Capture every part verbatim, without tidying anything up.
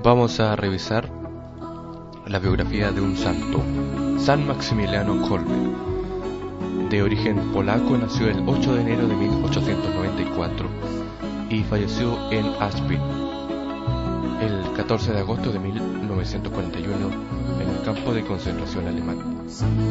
Vamos a revisar la biografía de un santo, San Maximiliano Kolbe. De origen polaco, nació el ocho de enero de mil ochocientos noventa y cuatro y falleció en Auschwitz el catorce de agosto de mil novecientos cuarenta y uno en el campo de concentración alemán.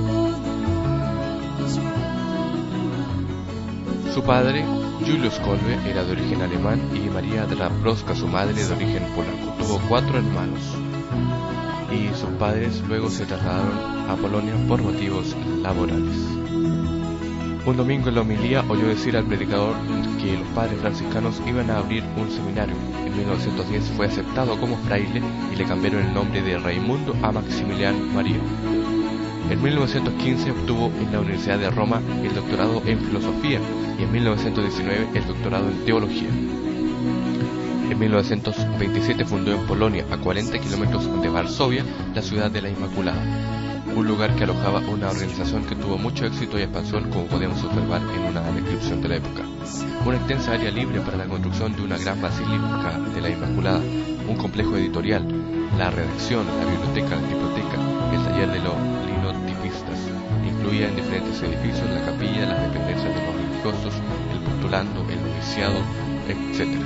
Su padre, Julius Kolbe, era de origen alemán y María Dąbrowska, su madre, de origen polaco. Tuvo cuatro hermanos y sus padres luego se trasladaron a Polonia por motivos laborales. Un domingo en la homilía oyó decir al predicador que los padres franciscanos iban a abrir un seminario. En mil novecientos diez fue aceptado como fraile y le cambiaron el nombre de Raimundo a Maximiliano María. En mil novecientos quince obtuvo en la Universidad de Roma el doctorado en filosofía y en mil novecientos diecinueve el doctorado en teología. En mil novecientos veintisiete fundó en Polonia, a cuarenta kilómetros de Varsovia, la ciudad de la Inmaculada, un lugar que alojaba una organización que tuvo mucho éxito y expansión, como podemos observar en una descripción de la época. Una extensa área libre para la construcción de una gran basílica de la Inmaculada, un complejo editorial, la redacción, la biblioteca, la biblioteca, el taller de los linotipistas. Incluía en diferentes edificios la capilla, las dependencias de los religiosos, el postulando, el noviciado, etcétera.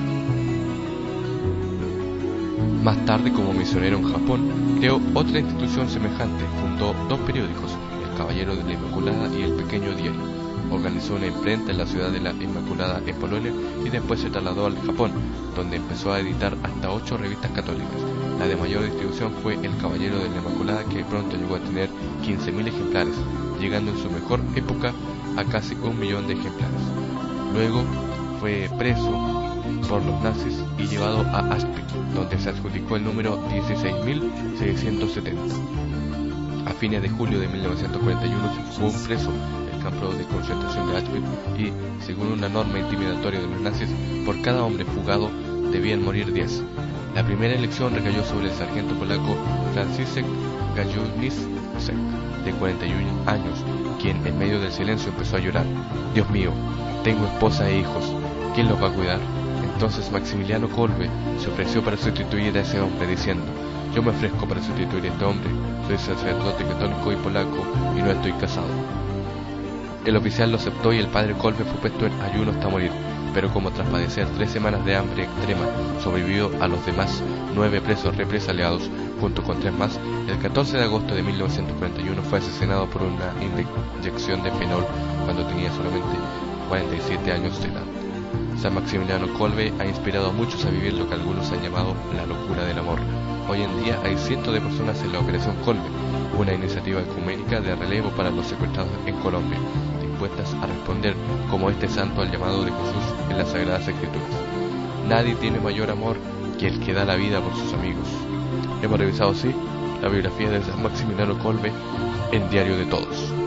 Más tarde, como misionero en Japón, creó otra institución semejante. Fundó dos periódicos, El Caballero de la Inmaculada y El Pequeño Diario. Organizó una imprenta en la ciudad de la Inmaculada en Polonia y después se trasladó al Japón, donde empezó a editar hasta ocho revistas católicas. La de mayor distribución fue El Caballero de la Inmaculada, que pronto llegó a tener quince mil ejemplares, llegando en su mejor época a casi un millón de ejemplares. Luego fue preso por los nazis y llevado a Auschwitz, donde se adjudicó el número dieciséis mil seiscientos setenta. A fines de julio de mil novecientos cuarenta y uno se fue un preso del campo de concentración de Auschwitz y, según una norma intimidatoria de los nazis, por cada hombre fugado debían morir diez. La primera elección recayó sobre el sargento polaco Franciszek Gajowniczek, de cuarenta y un años, quien en medio del silencio empezó a llorar. «Dios mío, tengo esposa e hijos, ¿quién los va a cuidar?». Entonces Maximiliano Kolbe se ofreció para sustituir a ese hombre, diciendo: «Yo me ofrezco para sustituir a este hombre, soy sacerdote católico y polaco y no estoy casado». El oficial lo aceptó y el padre Kolbe fue puesto en ayuno hasta morir, pero como tras padecer tres semanas de hambre extrema sobrevivió a los demás nueve presos represaliados junto con tres más, el catorce de agosto de mil novecientos cuarenta y uno fue asesinado por una inyección de fenol cuando tenía solamente cuarenta y siete años de edad. San Maximiliano Kolbe ha inspirado a muchos a vivir lo que algunos han llamado la locura del amor. Hoy en día hay cientos de personas en la Operación Kolbe, una iniciativa ecuménica de relevo para los secuestrados en Colombia, dispuestas a responder como este santo al llamado de Jesús en las Sagradas Escrituras. Nadie tiene mayor amor que el que da la vida por sus amigos. Hemos revisado así la biografía de San Maximiliano Kolbe en Diario de Todos.